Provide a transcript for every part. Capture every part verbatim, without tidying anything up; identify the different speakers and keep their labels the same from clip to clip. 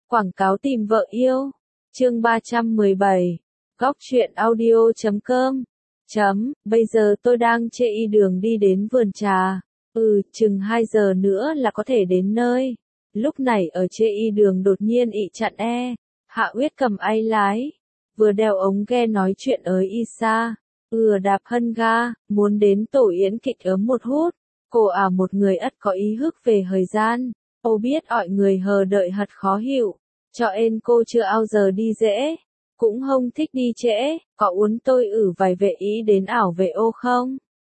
Speaker 1: Quảng cáo tìm vợ yêu. Chương ba trăm mười bảy. Góc truyện audio chấm com. Chấm, bây giờ tôi đang chê y đường đi đến vườn trà. Ừ, chừng hai giờ nữa là có thể đến nơi. Lúc này ở chê y đường đột nhiên ị chặn e. Hạ Uyết cầm ai lái. Vừa đeo ống nghe nói chuyện ới y xa. Ừa đạp hân ga, muốn đến tổ yến kịch ấm một hút. Cô à một người ất có ý hức về thời gian. Ô biết ọi người hờ đợi hật khó hiểu. Cho ên cô chưa ao giờ đi dễ. Cũng không thích đi trễ, có uốn tôi ử vài vệ ý đến ảo vệ ô không?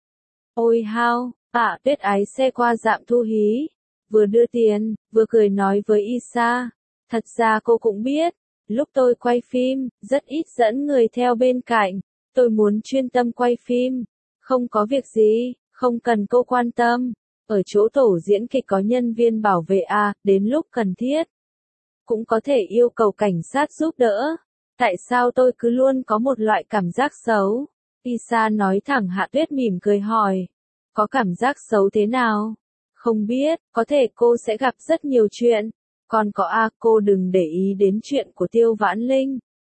Speaker 1: Ôi hao, ạ tuyết ái xe qua dạm thu hí. Vừa đưa tiền, vừa cười nói với Isa. Thật ra cô cũng biết, lúc tôi quay phim, rất ít dẫn người theo bên cạnh. Tôi muốn chuyên tâm quay phim. Không có việc gì, không cần cô quan tâm. Ở chỗ tổ diễn kịch có nhân viên bảo vệ à, đến lúc cần thiết. Cũng có thể yêu cầu cảnh sát giúp đỡ. Tại sao tôi cứ luôn có một loại cảm giác xấu? Isa nói thẳng. Hạ Tuyết mỉm cười hỏi. Có cảm giác xấu thế nào? Không biết, có thể cô sẽ gặp rất nhiều chuyện. Còn có a à, cô đừng để ý đến chuyện của Tiêu Vãn Linh.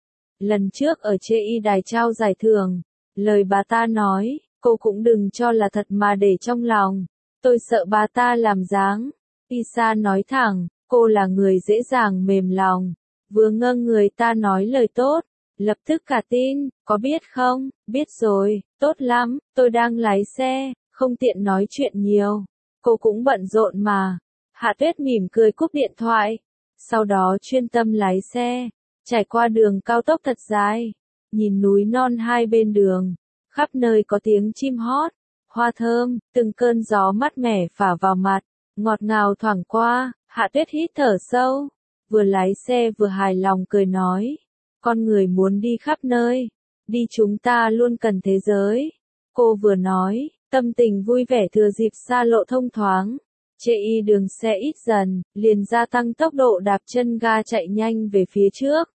Speaker 1: Lần trước ở chê y đài trao giải thưởng, lời bà ta nói, cô cũng đừng cho là thật mà để trong lòng. Tôi sợ bà ta làm dáng. Isa nói thẳng, cô là người dễ dàng mềm lòng. Vừa ngơ người ta nói lời tốt, lập tức cả tin, có biết không? Biết rồi, tốt lắm, tôi đang lái xe, không tiện nói chuyện nhiều. Cô cũng bận rộn mà. Hạ Tuyết mỉm cười cúp điện thoại. Sau đó chuyên tâm lái xe, trải qua đường cao tốc thật dài, nhìn núi non hai bên đường, khắp nơi có tiếng chim hót, hoa thơm, từng cơn gió mát mẻ phả vào mặt, ngọt ngào thoảng qua. Hạ Tuyết hít thở sâu, vừa lái xe vừa hài lòng cười nói, con người muốn đi khắp nơi, đi chúng ta luôn cần thế giới. Cô vừa nói, tâm tình vui vẻ thừa dịp xa lộ thông thoáng, chê y đường xe ít dần, liền gia tăng tốc độ đạp chân ga chạy nhanh về phía trước.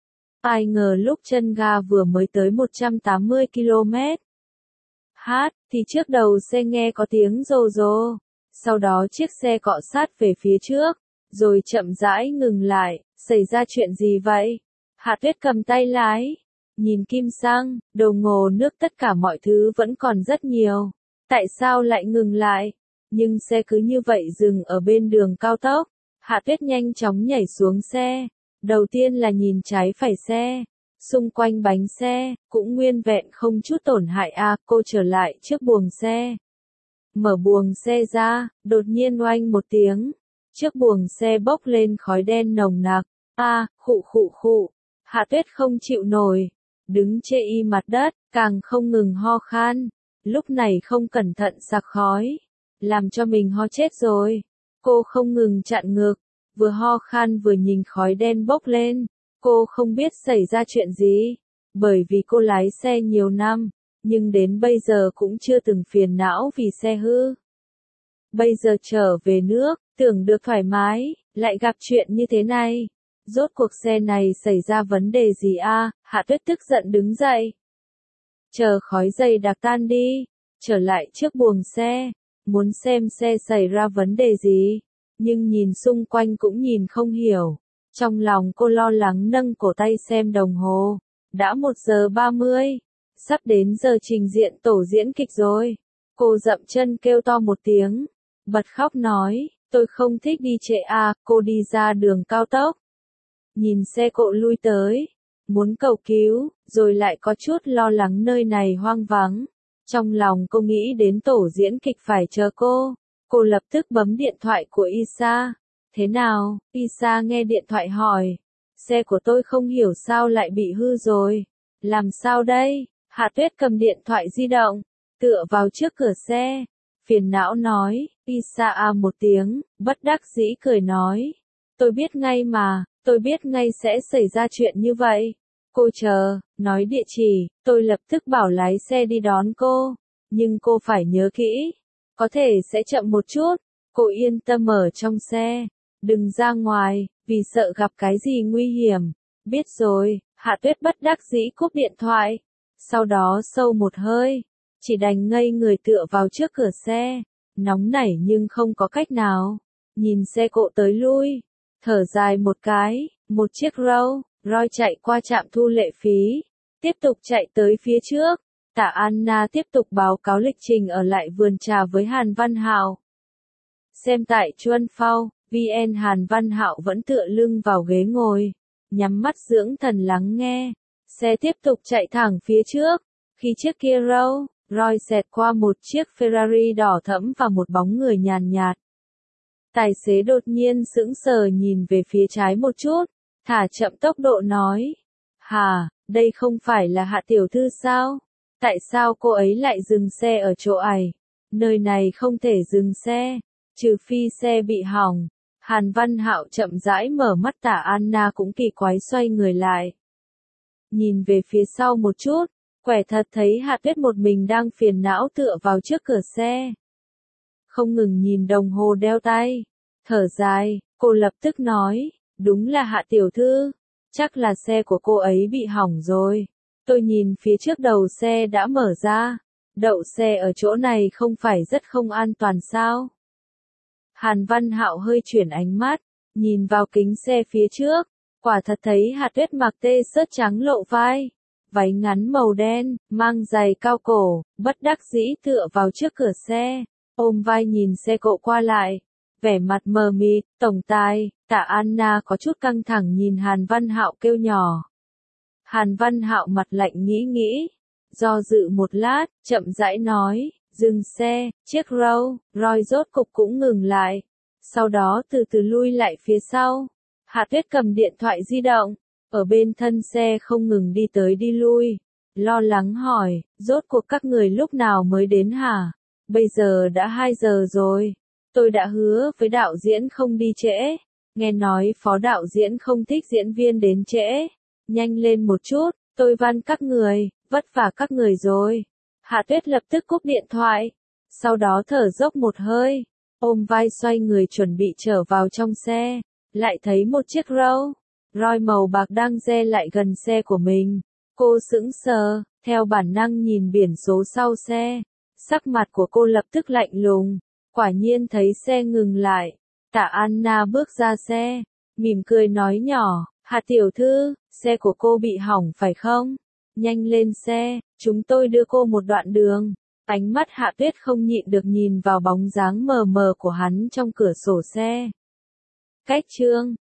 Speaker 1: Ai ngờ lúc chân ga vừa mới tới một trăm tám mươi ki lô mét hát, thì trước đầu xe nghe có tiếng rồ rồ. Sau đó chiếc xe cọ sát về phía trước, rồi chậm rãi ngừng lại. Xảy ra chuyện gì vậy? Hạ Tuyết cầm tay lái, nhìn kim xăng, đồng hồ nước, tất cả mọi thứ vẫn còn rất nhiều. Tại sao lại ngừng lại? Nhưng xe cứ như vậy dừng ở bên đường cao tốc. Hạ Tuyết nhanh chóng nhảy xuống xe. Đầu tiên là nhìn trái phải xe. Xung quanh bánh xe, cũng nguyên vẹn không chút tổn hại à. Cô trở lại trước buồng xe. Mở buồng xe ra, đột nhiên oanh một tiếng. Trước buồng xe bốc lên khói đen nồng nặc. A, à, khụ khụ khụ. Hạ Tuyết không chịu nổi. Đứng chê y mặt đất, càng không ngừng ho khan. Lúc này không cẩn thận sặc khói. Làm cho mình ho chết rồi. Cô không ngừng chặn ngực. Vừa ho khan vừa nhìn khói đen bốc lên. Cô không biết xảy ra chuyện gì. Bởi vì cô lái xe nhiều năm. Nhưng đến bây giờ cũng chưa từng phiền não vì xe hư. Bây giờ trở về nước, tưởng được thoải mái, lại gặp chuyện như thế này. Rốt cuộc xe này xảy ra vấn đề gì a? Hạ Tuyết tức giận đứng dậy. Chờ khói dày đặc tan đi, trở lại trước buồng xe, muốn xem xe xảy ra vấn đề gì. Nhưng nhìn xung quanh cũng nhìn không hiểu. Trong lòng cô lo lắng nâng cổ tay xem đồng hồ. Đã một giờ ba mươi. Sắp đến giờ trình diện tổ diễn kịch rồi. Cô dậm chân kêu to một tiếng. Bật khóc nói, tôi không thích đi trễ à. Cô đi ra đường cao tốc. Nhìn xe cộ lui tới. Muốn cầu cứu, rồi lại có chút lo lắng nơi này hoang vắng. Trong lòng cô nghĩ đến tổ diễn kịch phải chờ cô. Cô lập tức bấm điện thoại của Isa. Thế nào? Isa nghe điện thoại hỏi. Xe của tôi không hiểu sao lại bị hư rồi. Làm sao đây? Hạ Tuyết cầm điện thoại di động, tựa vào trước cửa xe. Phiền não nói. Isa à một tiếng, bất đắc dĩ cười nói. Tôi biết ngay mà, tôi biết ngay sẽ xảy ra chuyện như vậy. Cô chờ, nói địa chỉ, tôi lập tức bảo lái xe đi đón cô. Nhưng cô phải nhớ kỹ. Có thể sẽ chậm một chút. Cô yên tâm ở trong xe. Đừng ra ngoài, vì sợ gặp cái gì nguy hiểm. Biết rồi. Hạ Tuyết bất đắc dĩ cúp điện thoại. Sau đó sâu một hơi. Chỉ đành ngây người tựa vào trước cửa xe. Nóng nảy nhưng không có cách nào. Nhìn xe cộ tới lui. thở dài một cái, một chiếc Rolls Royce chạy qua trạm thu lệ phí, tiếp tục chạy tới phía trước. Tạ Anna tiếp tục báo cáo lịch trình ở lại vườn trà với Hàn Văn Hạo. Xem tại Chuan Phao, vê en Hàn Văn Hạo vẫn tựa lưng vào ghế ngồi, nhắm mắt dưỡng thần lắng nghe. Xe tiếp tục chạy thẳng phía trước, khi chiếc kia Rolls Royce xẹt qua một chiếc Ferrari đỏ thẫm và một bóng người nhàn nhạt. Tài xế đột nhiên sững sờ nhìn về phía trái một chút, thả chậm tốc độ nói. Hà, đây không phải là Hạ tiểu thư sao? Tại sao cô ấy lại dừng xe ở chỗ ấy? Nơi này không thể dừng xe, trừ phi xe bị hỏng. Hàn Văn Hạo chậm rãi mở mắt. Tạ Anna cũng kỳ quái xoay người lại. Nhìn về phía sau một chút, quẻ thật thấy Hạ Tuyết một mình đang phiền não tựa vào trước cửa xe. Không ngừng nhìn đồng hồ đeo tay. Thở dài, cô lập tức nói, đúng là Hạ tiểu thư, chắc là xe của cô ấy bị hỏng rồi. Tôi nhìn phía trước đầu xe đã mở ra, đậu xe ở chỗ này không phải rất không an toàn sao? Hàn Văn Hạo hơi chuyển ánh mắt, nhìn vào kính xe phía trước, quả thật thấy Hạ Tuyết mặc tê sớt trắng lộ vai, váy ngắn màu đen, mang giày cao cổ, bất đắc dĩ tựa vào trước cửa xe, ôm vai nhìn xe cộ qua lại, vẻ mặt mờ mịt. Tổng tài, Tạ Anna có chút căng thẳng nhìn Hàn Văn Hạo kêu nhỏ. Hàn Văn Hạo mặt lạnh nghĩ nghĩ, do dự một lát, chậm rãi nói, dừng xe. Chiếc Rolls Royce rốt cục cũng ngừng lại, sau đó từ từ lui lại phía sau. Hạ Tuyết cầm điện thoại di động, ở bên thân xe không ngừng đi tới đi lui, lo lắng hỏi, rốt cuộc các người lúc nào mới đến hả? Bây giờ đã hai giờ rồi, tôi đã hứa với đạo diễn không đi trễ, nghe nói phó đạo diễn không thích diễn viên đến trễ. Nhanh lên một chút, tôi van các người, vất vả các người rồi. Hạ Tuyết lập tức cúp điện thoại, sau đó thở dốc một hơi, ôm vai xoay người chuẩn bị trở vào trong xe, lại thấy một chiếc Rolls Royce màu bạc đang re lại gần xe của mình. Cô sững sờ, theo bản năng nhìn biển số sau xe, sắc mặt của cô lập tức lạnh lùng, quả nhiên thấy xe ngừng lại. Tạ Anna bước ra xe, mỉm cười nói nhỏ, Hạ tiểu thư, xe của cô bị hỏng phải không? Nhanh lên xe, chúng tôi đưa cô một đoạn đường. Ánh mắt Hạ Tuyết không nhịn được nhìn vào bóng dáng mờ mờ của hắn trong cửa sổ xe. Cách chương